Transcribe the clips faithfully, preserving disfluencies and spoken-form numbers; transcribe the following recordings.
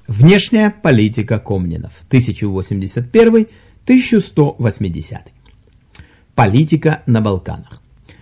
Внешняя политика Комнинов. тысяча восемьдесят первый — тысяча сто восьмидесятый. Политика на Балканах.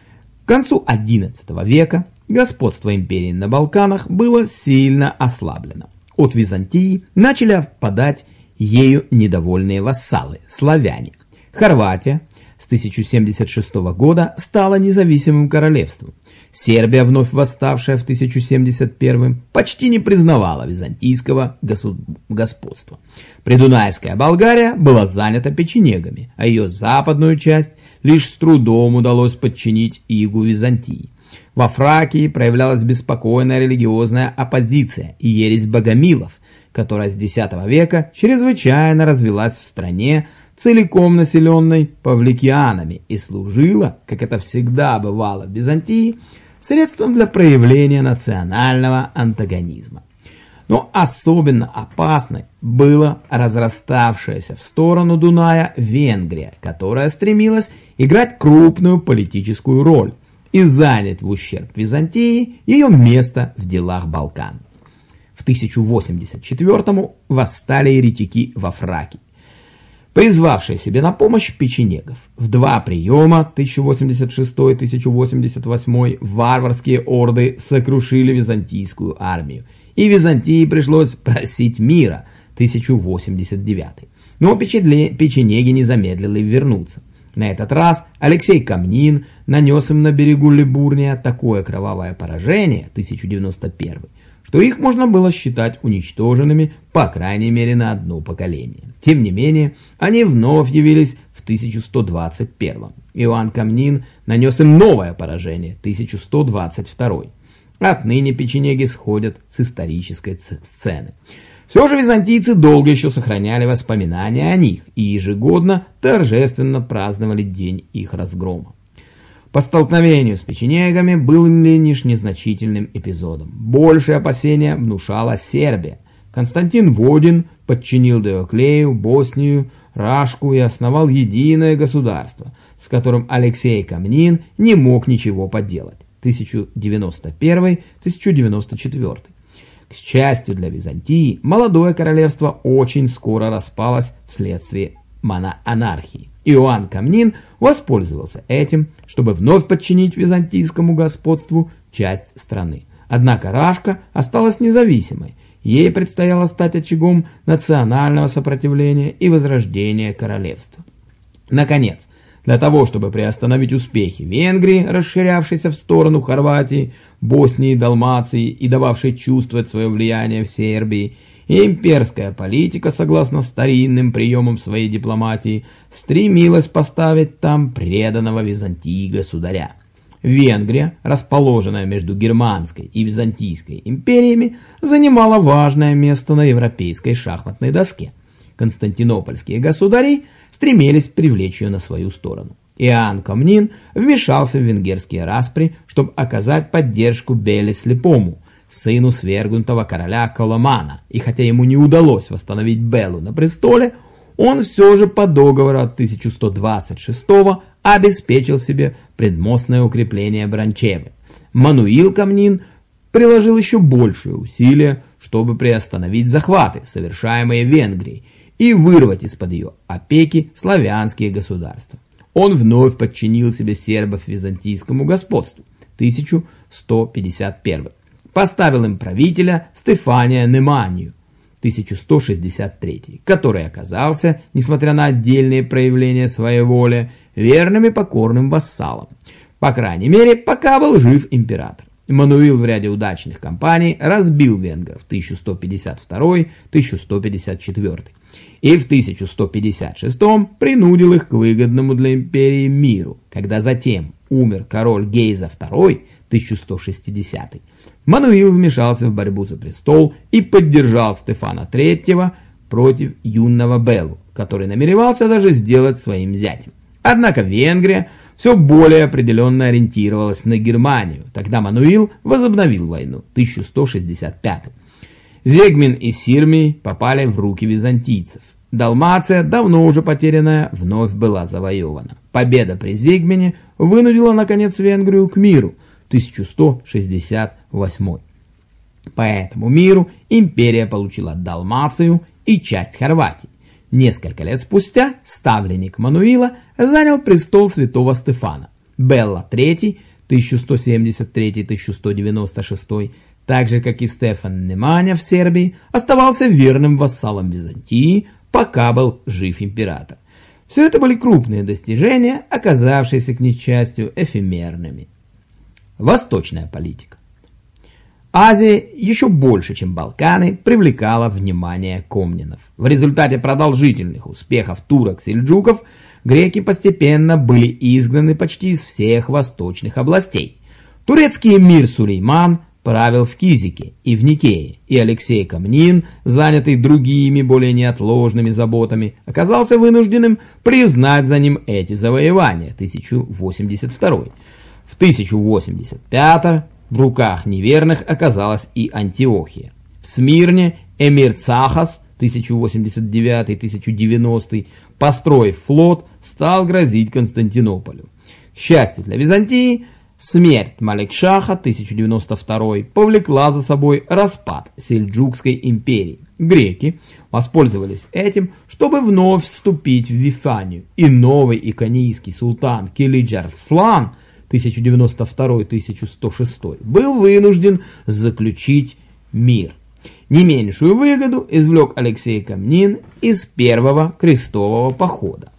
К концу одиннадцатого века господство империи на Балканах было сильно ослаблено. От Византии начали впадать ею недовольные вассалы – славяне. Хорватия с тысяча семьдесят шестого года стала независимым королевством. Сербия, вновь восставшая в тысяча семьдесят первом, почти не признавала византийского господства. Придунайская Болгария была занята печенегами, а ее западную часть лишь с трудом удалось подчинить игу Византии. Во Фракии проявлялась беспокойная религиозная оппозиция и ересь богомилов, которая с десятого века чрезвычайно развилась в стране, целиком населенной павликианами, и служила, как это всегда бывало в Византии, средством для проявления национального антагонизма. Но особенно опасной была разраставшаяся в сторону Дуная Венгрия, которая стремилась играть крупную политическую роль и занять в ущерб Византии ее место в делах Балкан. В тысяча восемьдесят четвёртом восстали еретики во Фракии, призвавшие себе на помощь печенегов. В два приема тысяча восемьдесят шестой — тысяча восемьдесят восьмой варварские орды сокрушили византийскую армию, и Византии пришлось просить мира тысяча восемьдесят девятый. Но печенеги не замедлили вернуться. На этот раз Алексей Камнин нанес им на берегу Либурния такое кровавое поражение тысяча девяносто первый, что их можно было считать уничтоженными, по крайней мере, на одно поколение. Тем не менее, они вновь явились в тысяча сто двадцать первом. Иоанн Камнин нанес им новое поражение тысяча сто двадцать второй. Отныне печенеги сходят с исторической сцены. Все же византийцы долго еще сохраняли воспоминания о них и ежегодно торжественно праздновали день их разгрома. По столкновению с печенегами был лишь незначительным эпизодом. Большее опасение внушала Сербия. Константин Водин подчинил Диоклею Боснию, Рашку и основал единое государство, с которым Алексей Камнин не мог ничего поделать. тысяча девяносто первый — тысяча девяносто четвёртый. К счастью для Византии, молодое королевство очень скоро распалось вследствие моноанархии. Иоанн Камнин воспользовался этим, чтобы вновь подчинить византийскому господству часть страны. Однако Рашка осталась независимой. Ей предстояло стать очагом национального сопротивления и возрождения королевства. Наконец, для того, чтобы приостановить успехи Венгрии, расширявшейся в сторону Хорватии, Боснии, Далмации и дававшей чувствовать свое влияние в Сербии, и имперская политика, согласно старинным приемам своей дипломатии, стремилась поставить там преданного Византии государя. Венгрия, расположенная между Германской и Византийской империями, занимала важное место на европейской шахматной доске. Константинопольские государи стремились привлечь ее на свою сторону. Иоанн Камнин вмешался в венгерские распри, чтобы оказать поддержку Беле Слепому, сыну свергнутого короля Коломана, и хотя ему не удалось восстановить Белу на престоле, он все же по договору от тысяча сто двадцать шестого обеспечил себе предмостное укрепление Бранчевы. Мануил Камнин приложил еще большие усилия, чтобы приостановить захваты, совершаемые Венгрией, и вырвать из-под ее опеки славянские государства. Он вновь подчинил себе сербов византийскому господству, тысяча сто пятьдесят первый. Поставил им правителя Стефания Неманию, тысяча сто шестьдесят третий, который оказался, несмотря на отдельные проявления своей воли, верным и покорным вассалом. По крайней мере, пока был жив император. Мануил в ряде удачных кампаний разбил венгров тысяча сто пятьдесят второй — тысяча сто пятьдесят четвёртый и в тысяча сто пятьдесят шестом принудил их к выгодному для империи миру. Когда затем умер король Гейза второй — тысяча сто шестидесятый, Мануил вмешался в борьбу за престол и поддержал Стефана третьего против юного Белу, который намеревался даже сделать своим зятем. Однако Венгрия все более определенно ориентировалась на Германию. Тогда Мануил возобновил войну в тысяча сто шестьдесят пятом. Зегмин и Сирмий попали в руки византийцев. Далмация, давно уже потерянная, вновь была завоевана. Победа при Зегмине вынудила наконец Венгрию к миру, тысяча сто шестьдесят восьмой. По этому миру империя получила Далмацию и часть Хорватии. Несколько лет спустя ставленник Мануила занял престол святого Стефана. Белла третий, тысяча сто семьдесят третий — тысяча сто девяносто шестой, так же как и Стефан Неманя в Сербии, оставался верным вассалом Византии, пока был жив император. Все это были крупные достижения, оказавшиеся, к несчастью, эфемерными. Восточная политика. Азия еще больше, чем Балканы, привлекала внимание комнинов. В результате продолжительных успехов турок-сельджуков греки постепенно были изгнаны почти из всех восточных областей. Турецкий эмир Сулейман правил в Кизике и в Никее, и Алексей Комнин, занятый другими более неотложными заботами, оказался вынужденным признать за ним эти завоевания. тысяча восемьдесят второй. В тысяча восемьдесят пятом в руках неверных оказалась и Антиохия. В Смирне эмир Цахас тысяча восемьдесят девятый — тысяча девяностый, построив флот, стал грозить Константинополю. К счастью для Византии, смерть Маликшаха тысяча девяносто второй повлекла за собой распад Сельджукской империи. Греки воспользовались этим, чтобы вновь вступить в Вифанию, и новый иконийский султан Килидж Арслан тысяча девяносто второй — тысяча сто шестой был вынужден заключить мир. Не меньшую выгоду извлек Алексей Комнин из первого крестового похода.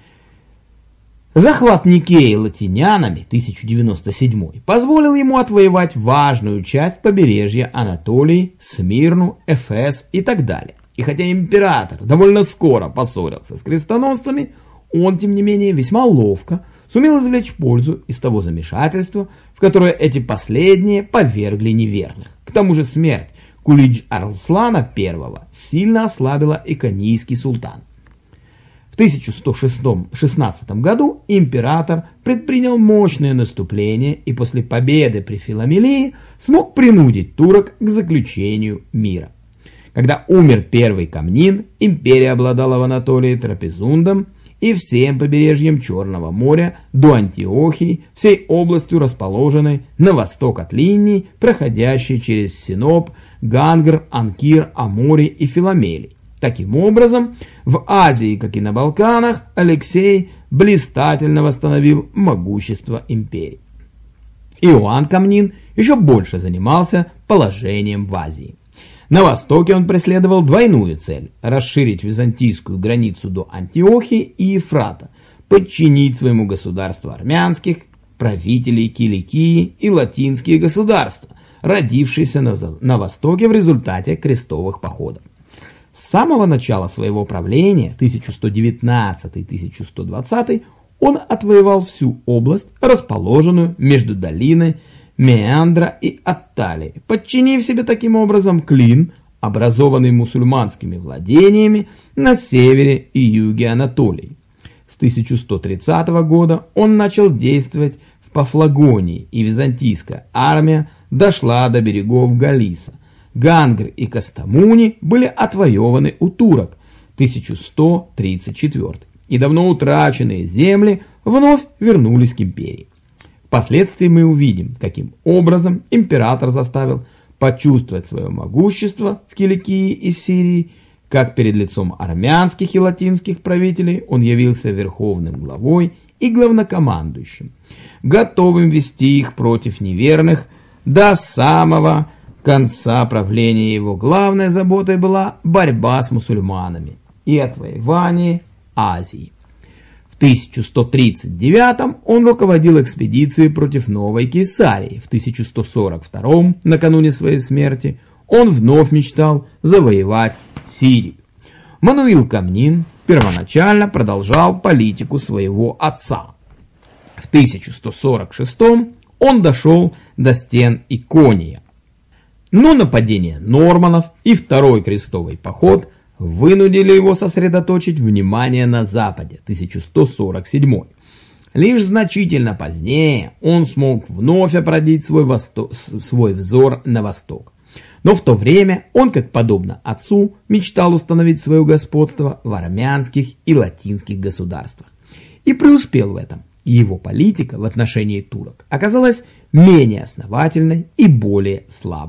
Захват Никеи латинянами тысяча девяносто седьмой позволил ему отвоевать важную часть побережья Анатолии, Смирну, Эфес и так далее. И хотя император довольно скоро поссорился с крестоносцами, он, тем не менее, весьма ловко сумел извлечь пользу из того замешательства, в которое эти последние повергли неверных. К тому же смерть Кулидж Арслана первого сильно ослабила иконийский султан. В тысяча сто шестнадцатом году император предпринял мощное наступление и после победы при Филомелии смог принудить турок к заключению мира. Когда умер первый Комнин, империя обладала в Анатолии Трапезундом и всем побережьем Черного моря до Антиохии, всей областью, расположенной на восток от линии, проходящей через Синоп, Гангр, Анкир, Амори и Филомелий. Таким образом, в Азии, как и на Балканах, Алексей блистательно восстановил могущество империи. Иоанн Комнин еще больше занимался положением в Азии. На востоке он преследовал двойную цель – расширить византийскую границу до Антиохии и Ефрата, подчинить своему государству армянских, правителей Киликии и латинские государства, родившиеся на, на востоке в результате крестовых походов. С самого начала своего правления, тысяча сто девятнадцатый — тысяча сто двадцатый, он отвоевал всю область, расположенную между долиной Меандра и Атталии, подчинив себе таким образом Клин, образованный мусульманскими владениями на севере и юге Анатолии. С тысяча сто тридцатого года он начал действовать в Пафлагонии, и византийская армия дошла до берегов Галиса. Гангр и Кастамуни были отвоеваны у турок тысяча сто тридцать четвёртый, и давно утраченные земли вновь вернулись к империи. Впоследствии мы увидим, каким образом император заставил почувствовать свое могущество в Киликии и Сирии, как перед лицом армянских и латинских правителей он явился верховным главой и главнокомандующим, готовым вести их против неверных до самого конца правления. Его главной заботой была борьба с мусульманами и отвоевание Азии. В тысяча сто тридцать девятом он руководил экспедицией против Новой Кесарии. В тысяча сто сорок втором, накануне своей смерти, он вновь мечтал завоевать Сирию. Мануил Комнин первоначально продолжал политику своего отца. В тысяча сто сорок шестом он дошел до стен Икония. Но нападение норманнов и второй крестовый поход вынудили его сосредоточить внимание на западе, тысяча сто сорок седьмой. Лишь значительно позднее он смог вновь обратить свой, восто... свой взор на восток. Но в то время он, как подобно отцу, мечтал установить свое господство в армянских и латинских государствах. И преуспел в этом. И его политика в отношении турок оказалась менее основательной и более слабой.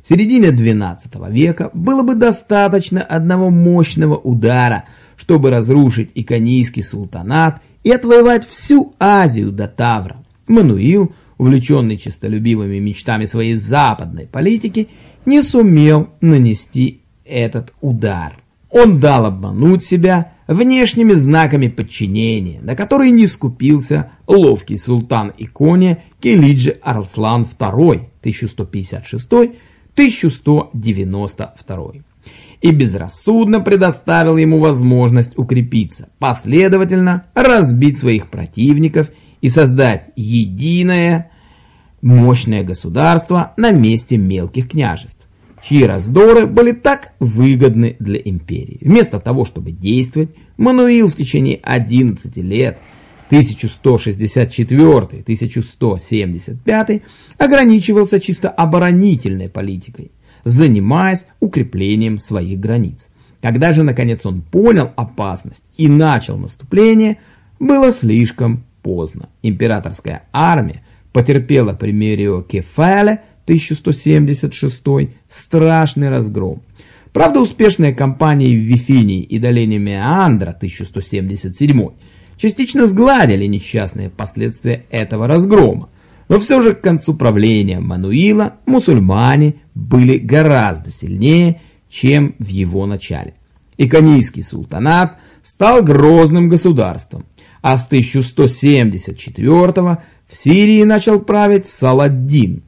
в середине двенадцатого века было бы достаточно одного мощного удара, чтобы разрушить иконийский султанат и отвоевать всю Азию до Тавра. Мануил, увлеченный честолюбивыми мечтами своей западной политики, не сумел нанести этот удар. Он дал обмануть себя внешними знаками подчинения, на которые не скупился ловкий султан Икония Килиджи Арслан второй тысяча сто пятьдесят шестой — тысяча сто девяносто второй и безрассудно предоставил ему возможность укрепиться, последовательно разбить своих противников и создать единое мощное государство на месте мелких княжеств, чьи раздоры были так выгодны для империи. Вместо того, чтобы действовать, Мануил в течение одиннадцати лет тысяча сто шестьдесят четвёртый — тысяча сто семьдесят пятый ограничивался чисто оборонительной политикой, занимаясь укреплением своих границ. Когда же наконец он понял опасность и начал наступление, было слишком поздно. Императорская армия потерпела при Мерио-Кефале тысяча сто семьдесят шестой страшный разгром. Правда, успешные кампании в Вифинии и долине Меандра тысяча сто семьдесят седьмой частично сгладили несчастные последствия этого разгрома, но все же к концу правления Мануила мусульмане были гораздо сильнее, чем в его начале. Иконийский султанат стал грозным государством, а с тысяча сто семьдесят четвёртого в Сирии начал править Саладдин.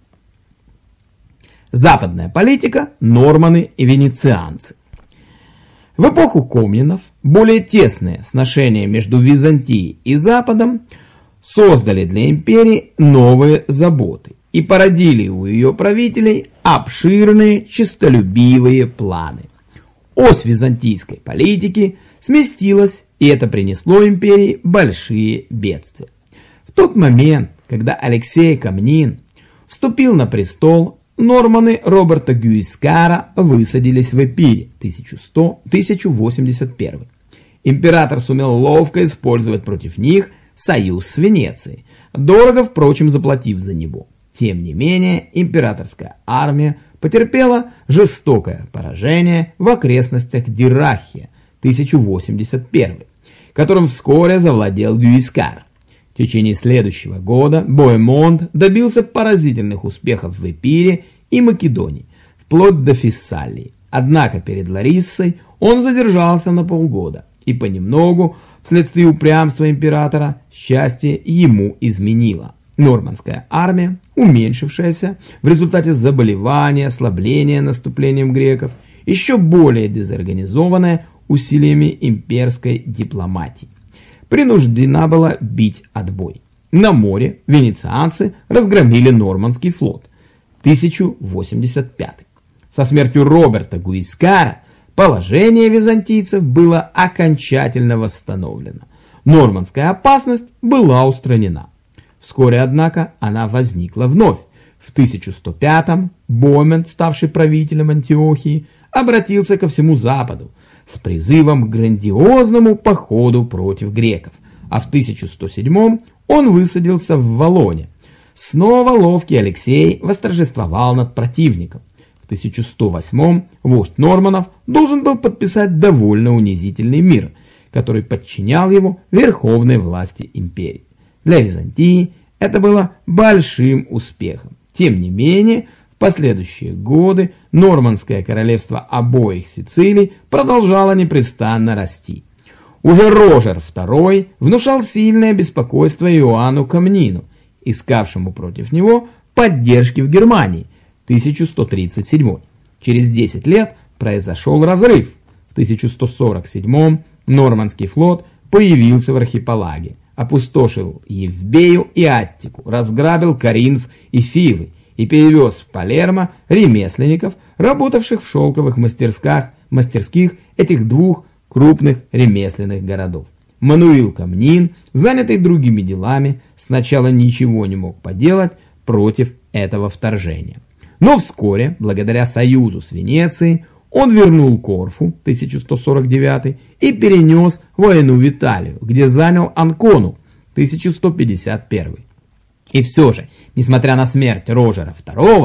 Западная политика, норманы и венецианцы. В эпоху Комнинов более тесные сношения между Византией и Западом создали для империи новые заботы и породили у ее правителей обширные честолюбивые планы. Ось византийской политики сместилась, и это принесло империи большие бедствия. В тот момент, когда Алексей Комнин вступил на престол, норманы Роберта Гюискара высадились в Эпире тысяча восемьдесят первый. Император сумел ловко использовать против них союз с Венецией, дорого, впрочем, заплатив за него. Тем не менее, императорская армия потерпела жестокое поражение в окрестностях Диррахия тысяча восемьдесят первый, которым вскоре завладел Гюискар. В течение следующего года Боемонт добился поразительных успехов в Эпире и Македонии, вплоть до Фессалии. Однако перед Лариссой он задержался на полгода, и понемногу, вследствие упрямства императора, счастье ему изменило. Нормандская армия, уменьшившаяся в результате заболевания, ослабления наступлением греков, еще более дезорганизованная усилиями имперской дипломатии, принуждена была бить отбой. На море венецианцы разгромили Нормандский флот тысяча восемьдесят пятый. Со смертью Роберта Гуискара положение византийцев было окончательно восстановлено. Нормандская опасность была устранена. Вскоре, однако, она возникла вновь. В тысяча сто пятом Боемонт, ставший правителем Антиохии, обратился ко всему Западу с призывом к грандиозному походу против греков, а в тысяча сто седьмом он высадился в Валлоне. Снова ловкий Алексей восторжествовал над противником. В тысяча сто восьмом вождь норманов должен был подписать довольно унизительный мир, который подчинял его верховной власти империи. Для Византии это было большим успехом. Тем не менее, в последующие годы Нормандское королевство обоих Сицилий продолжало непрестанно расти. Уже Рожер второй внушал сильное беспокойство Иоанну Комнину, искавшему против него поддержки в Германии, тысяча сто тридцать седьмой. Через десять лет произошел разрыв. В тысяча сто сорок седьмом Нормандский флот появился в архипелаге, опустошил Евбею и Аттику, разграбил Коринф и Фивы и перевез в Палермо ремесленников, работавших в шелковых мастерских, мастерских этих двух крупных ремесленных городов. Мануил Комнин, занятый другими делами, сначала ничего не мог поделать против этого вторжения. Но вскоре, благодаря союзу с Венецией, он вернул Корфу тысяча сто сорок девятый и перенес войну в Италию, где занял Анкону тысяча сто пятьдесят первый. И все же, несмотря на смерть Рожера второго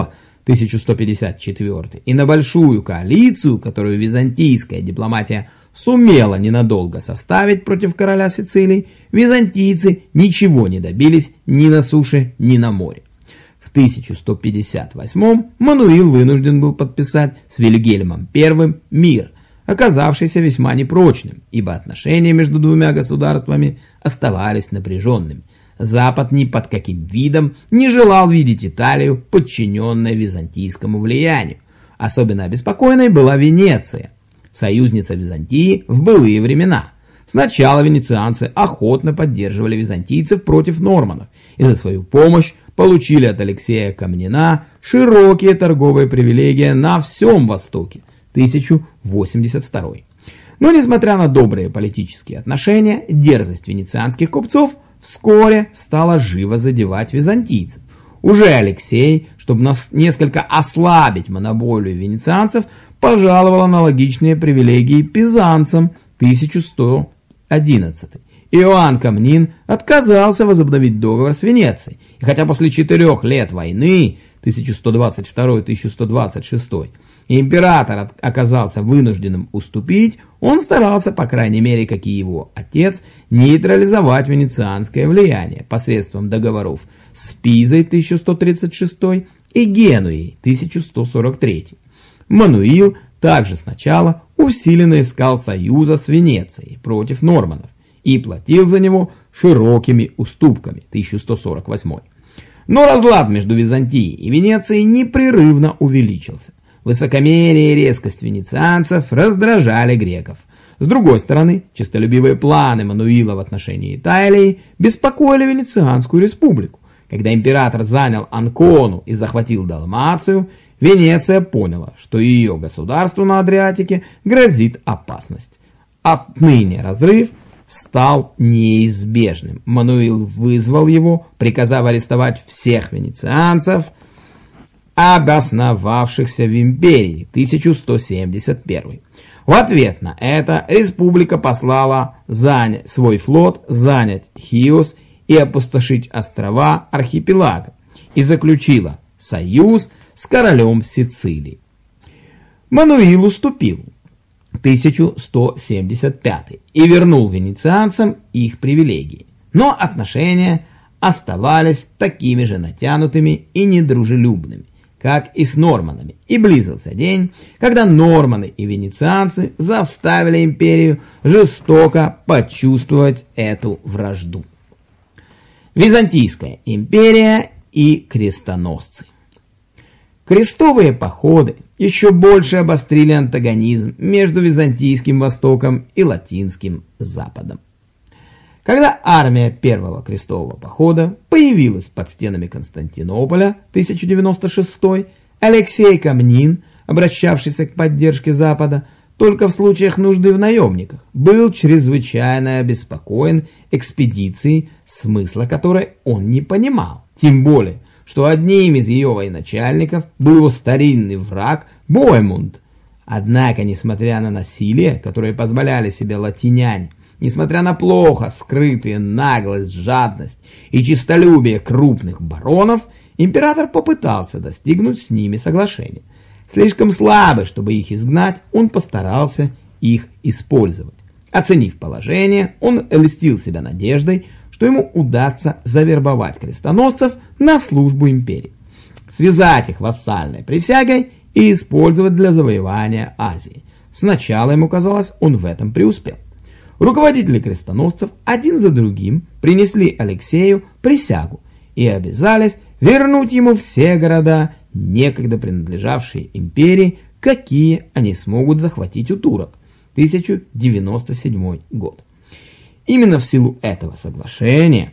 тысяча сто пятьдесят четвёртый, и на большую коалицию, которую византийская дипломатия сумела ненадолго составить против короля Сицилии, византийцы ничего не добились ни на суше, ни на море. В тысяча сто пятьдесят восьмом Мануил вынужден был подписать с Вильгельмом Первым мир, оказавшийся весьма непрочным, ибо отношения между двумя государствами оставались напряженными. Запад ни под каким видом не желал видеть Италию, подчиненной византийскому влиянию. Особенно обеспокоенной была Венеция, союзница Византии в былые времена. Сначала венецианцы охотно поддерживали византийцев против норманнов и за свою помощь получили от Алексея Комнина широкие торговые привилегии на всем Востоке. тысяча восемьдесят второй. Но несмотря на добрые политические отношения, дерзость венецианских купцов вскоре стала живо задевать византийцев. Уже Алексей, чтобы нас несколько ослабить монополию венецианцев, пожаловал аналогичные привилегии пизанцам. тысяча сто одиннадцатый. Иоанн Комнин отказался возобновить договор с Венецией, и хотя после четырех лет войны тысяча сто двадцать второй — тысяча сто двадцать шестой император оказался вынужденным уступить, он старался, по крайней мере, как и его отец, нейтрализовать венецианское влияние посредством договоров с Пизой тысяча сто тридцать шестой и Генуей тысяча сто сорок третий. Мануил также сначала усиленно искал союза с Венецией против норманнов и платил за него широкими уступками тысяча сто сорок восьмой. Но разлад между Византией и Венецией непрерывно увеличился. Высокомерие и резкость венецианцев раздражали греков. С другой стороны, честолюбивые планы Мануила в отношении Италии беспокоили Венецианскую республику. Когда император занял Анкону и захватил Далмацию, Венеция поняла, что ее государству на Адриатике грозит опасность. Отныне разрыв стал неизбежным. Мануил вызвал его, приказав арестовать всех венецианцев, обосновавшихся в империи. тысяча сто семьдесят первый. В ответ на это республика послала занять свой флот, занять Хиос и опустошить острова архипелага, и заключила союз с королем Сицилии. Мануил уступил тысяча сто семьдесят пятый и вернул венецианцам их привилегии, но отношения оставались такими же натянутыми и недружелюбными, как и с норманами, и близился день, когда норманы и венецианцы заставили империю жестоко почувствовать эту вражду. Византийская империя и крестоносцы. Крестовые походы еще больше обострили антагонизм между Византийским Востоком и Латинским Западом. Когда армия Первого крестового похода появилась под стенами Константинополя тысяча девяносто шестой, Алексей Комнин, обращавшийся к поддержке Запада только в случаях нужды в наемниках, был чрезвычайно обеспокоен экспедицией, смысла которой он не понимал. Тем более, что одним из ее военачальников был его старинный враг Боемунд. Однако, несмотря на насилие, которое позволяли себе латиняне, несмотря на плохо скрытые наглость, жадность и честолюбие крупных баронов, император попытался достигнуть с ними соглашения. Слишком слабый, чтобы их изгнать, он постарался их использовать. Оценив положение, он льстил себя надеждой, что ему удастся завербовать крестоносцев на службу империи, связать их вассальной присягой и использовать для завоевания Азии. Сначала ему казалось, он в этом преуспел. Руководители крестоносцев один за другим принесли Алексею присягу и обязались вернуть ему все города, некогда принадлежавшие империи, какие они смогут захватить у турок. тысяча девяносто седьмой год. Именно в силу этого соглашения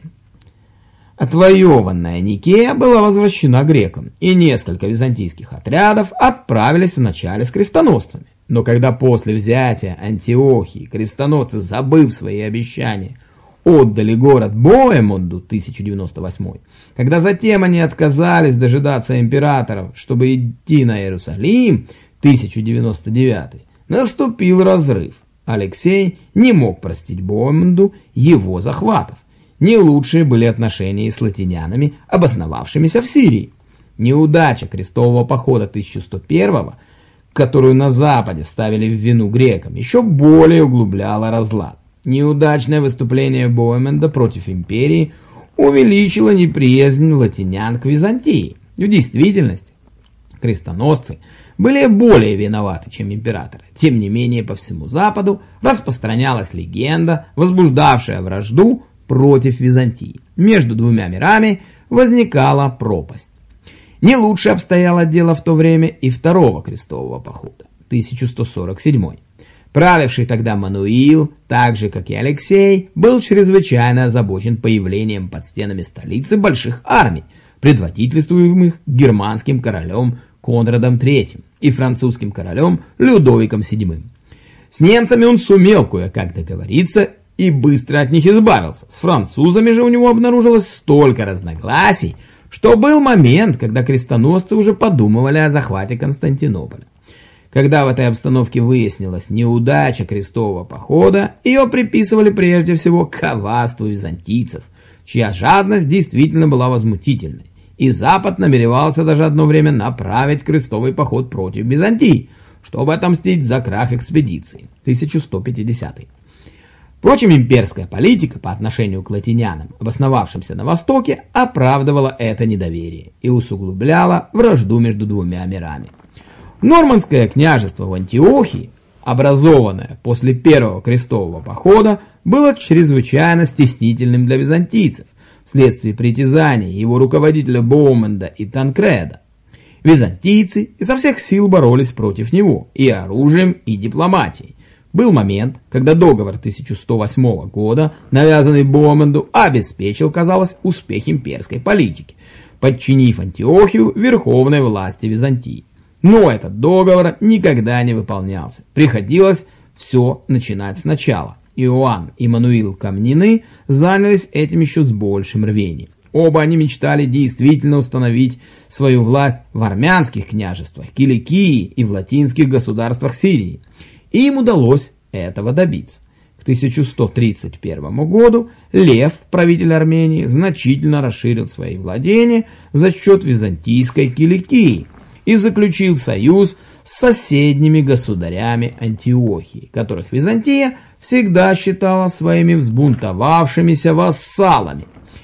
отвоеванная Никея была возвращена грекам, и несколько византийских отрядов отправились вначале с крестоносцами. Но когда после взятия Антиохии крестоносцы, забыв свои обещания, отдали город Боемунду тысяча девяносто восьмой, когда затем они отказались дожидаться императоров, чтобы идти на Иерусалим тысяча девяносто девятый, наступил разрыв. Алексей не мог простить Боемунду его захватов. Не лучшие были отношения с латинянами, обосновавшимися в Сирии. Неудача крестового похода тысяча сто первого, которую на Западе ставили в вину грекам, еще более углубляла разлад. Неудачное выступление Боуменда против империи увеличило неприязнь латинян к Византии. В действительности, крестоносцы были более виноваты, чем императоры. Тем не менее, по всему Западу распространялась легенда, возбуждавшая вражду против Византии. Между двумя мирами возникала пропасть. Не лучше обстояло дело в то время и второго крестового похода, тысяча сто сорок седьмой. Правивший тогда Мануил, так же как и Алексей, был чрезвычайно озабочен появлением под стенами столицы больших армий, предводительствуемых германским королем Конрадом третьим и французским королем Людовиком седьмым. С немцами он сумел кое-как договориться и быстро от них избавился. С французами же у него обнаружилось столько разногласий, что был момент, когда крестоносцы уже подумывали о захвате Константинополя. Когда в этой обстановке выяснилась неудача крестового похода, ее приписывали прежде всего коварству византийцев, чья жадность действительно была возмутительной, и Запад намеревался даже одно время направить крестовый поход против Византии, чтобы отомстить за крах экспедиции, тысяча сто пятидесятый. Впрочем, имперская политика по отношению к латинянам, обосновавшимся на Востоке, оправдывала это недоверие и усугубляла вражду между двумя мирами. Нормандское княжество в Антиохии, образованное после первого крестового похода, было чрезвычайно стеснительным для византийцев вследствие притязаний его руководителя Боуменда и Танкреда. Византийцы изо всех сил боролись против него и оружием, и дипломатией. Был момент, когда договор тысяча сто восьмого года, навязанный Боуменду, обеспечил, казалось, успех имперской политики, подчинив Антиохию верховной власти Византии. Но этот договор никогда не выполнялся. Приходилось все начинать сначала. Иоанн и Мануил Комнины занялись этим еще с большим рвением. Оба они мечтали действительно установить свою власть в армянских княжествах, Киликии и в латинских государствах Сирии. И им удалось этого добиться. К тысяча сто тридцать первому году Лев, правитель Армении, значительно расширил свои владения за счет византийской Киликии и заключил союз с соседними государями Антиохии, которых Византия всегда считала своими взбунтовавшимися вассалами.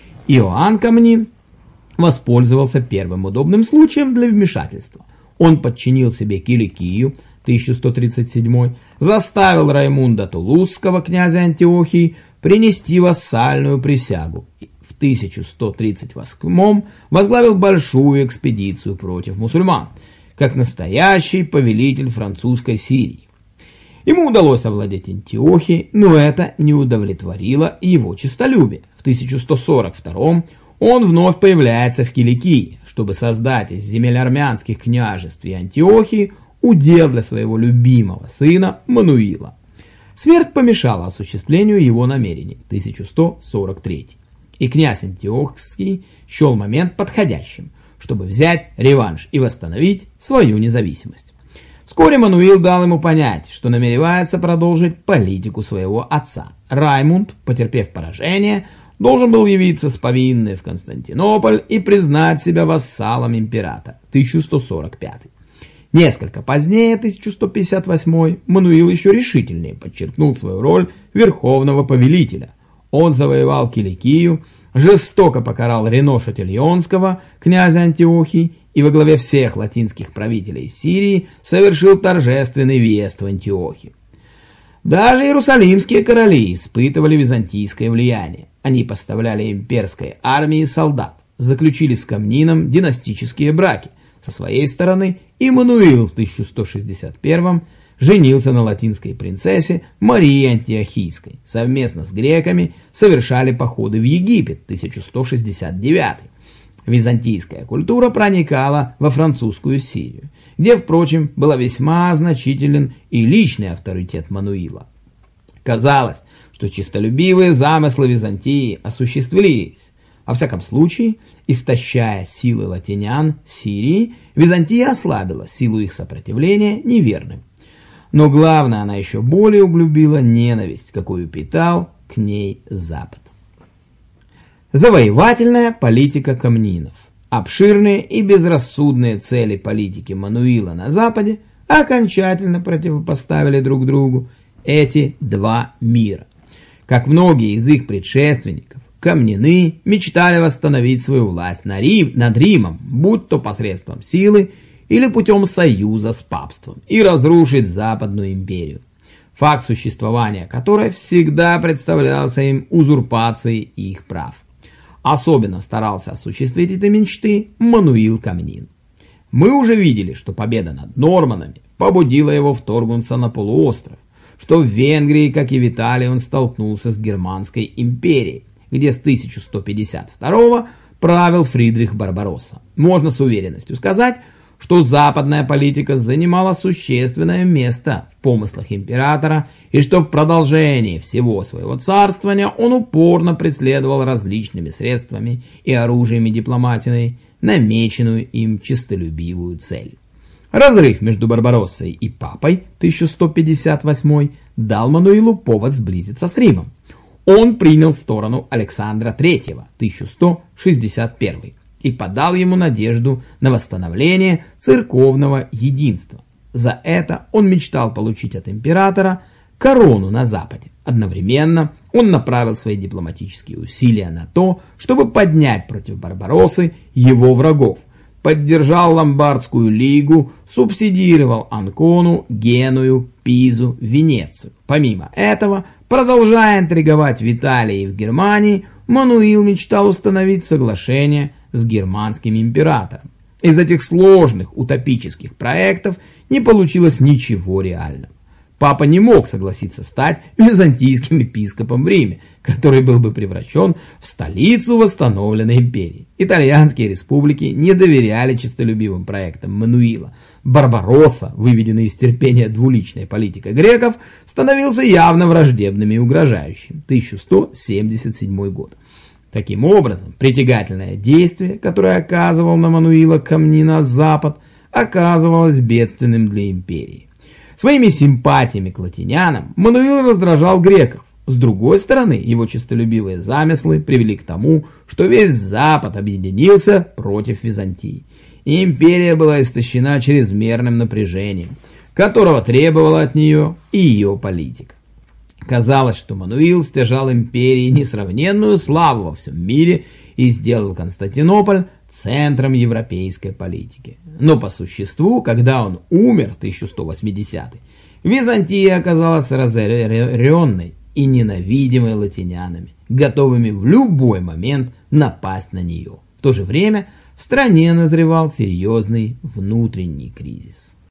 Иоанн Комнин воспользовался первым удобным случаем для вмешательства. Он подчинил себе Киликию, тысяча сто тридцать седьмой, заставил Раймунда Тулузского, князя Антиохии, принести вассальную присягу. В тысяча сто тридцать восьмом возглавил большую экспедицию против мусульман, как настоящий повелитель французской Сирии. Ему удалось овладеть Антиохией, но это не удовлетворило его честолюбие. В тысяча сто сорок втором он вновь появляется в Киликии, чтобы создать из земель армянских княжеств и Антиохии удел для своего любимого сына Мануила. Смерть помешала осуществлению его намерений, тысяча сто сорок третий. И князь Антиохский счел момент подходящим, чтобы взять реванш и восстановить свою независимость. Вскоре Мануил дал ему понять, что намеревается продолжить политику своего отца. Раймунд, потерпев поражение, должен был явиться с повинной в Константинополь и признать себя вассалом императора, тысяча сто сорок пятый. Несколько позднее, тысяча сто пятьдесят восьмой, Мануил еще решительнее подчеркнул свою роль верховного повелителя. Он завоевал Киликию, жестоко покарал Рено Шатильонского, князя Антиохии, и во главе всех латинских правителей Сирии совершил торжественный въезд в Антиохию. Даже иерусалимские короли испытывали византийское влияние. Они поставляли имперской армии солдат, заключили с Комнином династические браки. Со своей стороны Иммануил в тысяча сто шестьдесят первом женился на латинской принцессе Марии Антиохийской. Совместно с греками совершали походы в Египет, тысяча сто шестьдесят девятый. Византийская культура проникала во французскую Сирию, где, впрочем, был весьма значителен и личный авторитет Мануила. Казалось, что честолюбивые замыслы Византии осуществились. Во всяком случае, истощая силы латинян Сирии, Византия ослабила силу их сопротивления неверным. Но главное, она еще более углубила ненависть, какую питал к ней Запад. Завоевательная политика комнинов. Обширные и безрассудные цели политики Мануила на Западе окончательно противопоставили друг другу эти два мира. Как многие из их предшественников, Комнины мечтали восстановить свою власть над Римом, будь то посредством силы или путем союза с папством, и разрушить Западную империю, факт существования которой всегда представлялся им узурпацией их прав. Особенно старался осуществить эти мечты Мануил Комнин. Мы уже видели, что победа над норманнами побудила его вторгнуться на полуостров, что в Венгрии, как и в Италии, он столкнулся с Германской империей, где с тысяча сто пятьдесят второго правил Фридрих Барбаросса. Можно с уверенностью сказать, что западная политика занимала существенное место в помыслах императора и что в продолжении всего своего царствования он упорно преследовал различными средствами и оружиями дипломатией намеченную им честолюбивую цель. Разрыв между Барбароссой и папой тысяча сто пятьдесят восьмой дал Мануилу повод сблизиться с Римом. Он принял сторону Александра третьего тысяча сто шестьдесят первый и подал ему надежду на восстановление церковного единства. За это он мечтал получить от императора корону на Западе. Одновременно он направил свои дипломатические усилия на то, чтобы поднять против Барбароссы его врагов, поддержал Ломбардскую лигу, субсидировал Анкону, Геную, Пизу, Венецию. Помимо этого, продолжая интриговать в Италии и в Германии, Мануил мечтал установить соглашение с германским императором. Из этих сложных утопических проектов не получилось ничего реального. Папа не мог согласиться стать византийским епископом в Риме, который был бы превращен в столицу восстановленной империи. Итальянские республики не доверяли честолюбивым проектам Мануила. Барбаросса, выведенный из терпения двуличной политикой греков, становился явно враждебным и угрожающим. тысяча сто семьдесят седьмой год. Таким образом, притягательное действие, которое оказывал на Мануила Комнина Запад, оказывалось бедственным для империи. Своими симпатиями к латинянам Мануил раздражал греков. С другой стороны, его честолюбивые замыслы привели к тому, что весь Запад объединился против Византии. И империя была истощена чрезмерным напряжением, которого требовала от нее и ее политика. Казалось, что Мануил стяжал империи несравненную славу во всем мире и сделал Константинополь центром европейской политики. Но по существу, когда он умер в тысяча сто восьмидесятый, Византия оказалась разоренной и ненавидимой латинянами, готовыми в любой момент напасть на нее. В то же время в стране назревал серьезный внутренний кризис.